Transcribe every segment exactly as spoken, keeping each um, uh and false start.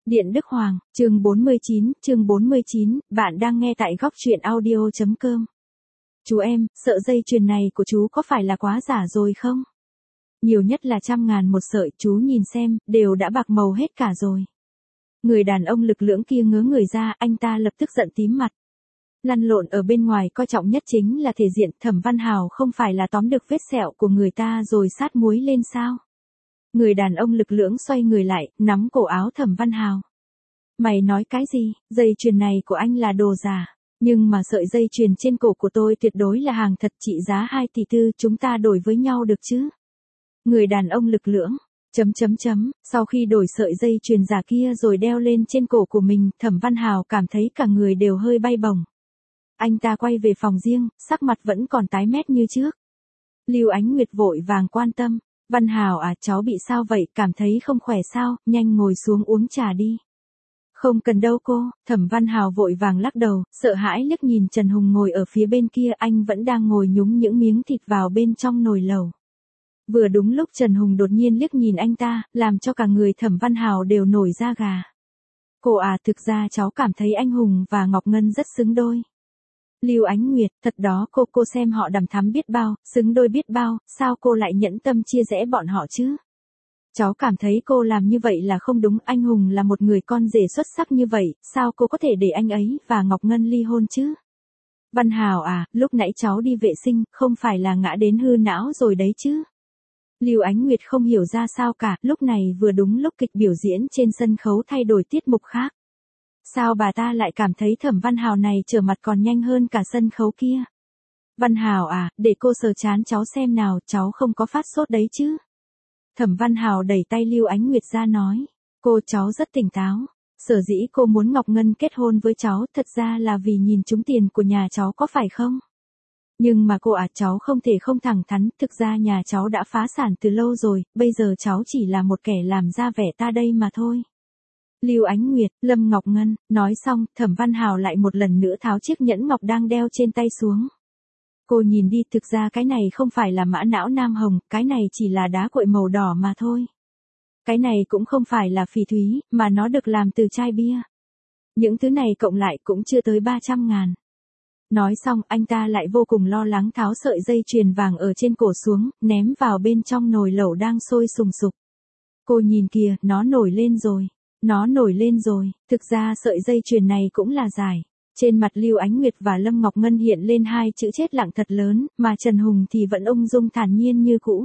Điện Đức Hoàng, chương bốn mươi chín, chương bốn mươi chín, bạn đang nghe tại góc truyện audio chấm com. Chú em, sợ dây chuyền này của chú có phải là quá giả rồi không? Nhiều nhất là trăm ngàn một sợi, chú nhìn xem, đều đã bạc màu hết cả rồi. Người đàn ông lực lưỡng kia ngớ người ra, anh ta lập tức giận tím mặt. Lăn lộn ở bên ngoài coi trọng nhất chính là thể diện, Thẩm Văn Hào không phải là tóm được vết sẹo của người ta rồi sát muối lên sao? Người đàn ông lực lưỡng xoay người lại, nắm cổ áo Thẩm Văn Hào. Mày nói cái gì, dây chuyền này của anh là đồ giả, nhưng mà sợi dây chuyền trên cổ của tôi tuyệt đối là hàng thật trị giá hai tỷ tư, chúng ta đổi với nhau được chứ? Người đàn ông lực lưỡng, chấm chấm chấm, sau khi đổi sợi dây chuyền giả kia rồi đeo lên trên cổ của mình, Thẩm Văn Hào cảm thấy cả người đều hơi bay bổng. Anh ta quay về phòng riêng, sắc mặt vẫn còn tái mét như trước. Lưu Ánh Nguyệt vội vàng quan tâm. Văn Hào à, cháu bị sao vậy, cảm thấy không khỏe sao, nhanh ngồi xuống uống trà đi. Không cần đâu cô, Thẩm Văn Hào vội vàng lắc đầu, sợ hãi liếc nhìn Trần Hùng ngồi ở phía bên kia, anh vẫn đang ngồi nhúng những miếng thịt vào bên trong nồi lẩu. Vừa đúng lúc Trần Hùng đột nhiên liếc nhìn anh ta, làm cho cả người Thẩm Văn Hào đều nổi da gà. Cô à, thực ra cháu cảm thấy anh Hùng và Ngọc Ngân rất xứng đôi. Lưu Ánh Nguyệt, thật đó cô, cô xem họ đằm thắm biết bao, xứng đôi biết bao, sao cô lại nhẫn tâm chia rẽ bọn họ chứ? Cháu cảm thấy cô làm như vậy là không đúng, anh Hùng là một người con rể xuất sắc như vậy, sao cô có thể để anh ấy và Ngọc Ngân ly hôn chứ? Văn Hào à, lúc nãy cháu đi vệ sinh, không phải là ngã đến hư não rồi đấy chứ? Lưu Ánh Nguyệt không hiểu ra sao cả, lúc này vừa đúng lúc kịch biểu diễn trên sân khấu thay đổi tiết mục khác. Sao bà ta lại cảm thấy Thẩm Văn Hào này trở mặt còn nhanh hơn cả sân khấu kia? Văn Hào à, để cô sờ chán cháu xem nào, cháu không có phát sốt đấy chứ? Thẩm Văn Hào đẩy tay Lưu Ánh Nguyệt ra nói, cô cháu rất tỉnh táo. Sở dĩ cô muốn Ngọc Ngân kết hôn với cháu thật ra là vì nhìn trúng tiền của nhà cháu có phải không? Nhưng mà cô à, cháu không thể không thẳng thắn, thực ra nhà cháu đã phá sản từ lâu rồi, bây giờ cháu chỉ là một kẻ làm ra vẻ ta đây mà thôi. Lưu Ánh Nguyệt, Lâm Ngọc Ngân, nói xong, Thẩm Văn Hào lại một lần nữa tháo chiếc nhẫn ngọc đang đeo trên tay xuống. Cô nhìn đi, thực ra cái này không phải là mã não nam hồng, cái này chỉ là đá cuội màu đỏ mà thôi. Cái này cũng không phải là phỉ thúy, mà nó được làm từ chai bia. Những thứ này cộng lại cũng chưa tới ba trăm ngàn. Nói xong, anh ta lại vô cùng lo lắng tháo sợi dây chuyền vàng ở trên cổ xuống, ném vào bên trong nồi lẩu đang sôi sùng sục. Cô nhìn kìa, nó nổi lên rồi. Nó nổi lên rồi, thực ra sợi dây chuyền này cũng là giải. Trên mặt Lưu Ánh Nguyệt và Lâm Ngọc Ngân hiện lên hai chữ chết lặng thật lớn, mà Trần Hùng thì vẫn ung dung thản nhiên như cũ.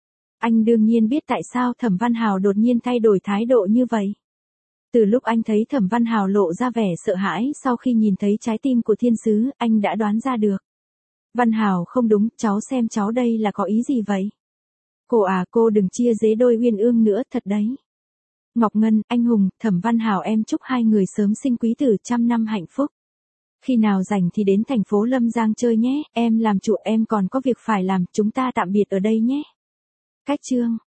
Anh đương nhiên biết tại sao Thẩm Văn Hào đột nhiên thay đổi thái độ như vậy. Từ lúc anh thấy Thẩm Văn Hào lộ ra vẻ sợ hãi sau khi nhìn thấy trái tim của thiên sứ, anh đã đoán ra được. Văn Hào không đúng, cháu xem cháu đây là có ý gì vậy? Cô à, cô đừng chia rẽ đôi uyên ương nữa, thật đấy. Ngọc Ngân, anh Hùng, Thẩm Văn Hào, em chúc hai người sớm sinh quý tử, trăm năm hạnh phúc. Khi nào rảnh thì đến thành phố Lâm Giang chơi nhé, em làm chủ, em còn có việc phải làm, chúng ta tạm biệt ở đây nhé. Cách chương